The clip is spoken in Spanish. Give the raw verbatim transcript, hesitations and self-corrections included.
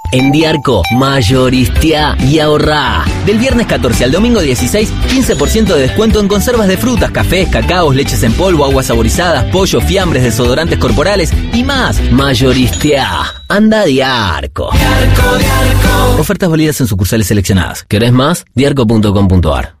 En Diarco, mayoristea y ahorrá. Del viernes catorce al domingo dieciséis, quince por ciento de descuento en conservas de frutas, cafés, cacaos, leches en polvo, aguas saborizadas, pollo, fiambres, desodorantes corporales y más. Mayoristea. Anda Diarco. Diarco, Diarco. Ofertas válidas en sucursales seleccionadas. ¿Querés más? diarco punto com punto ar.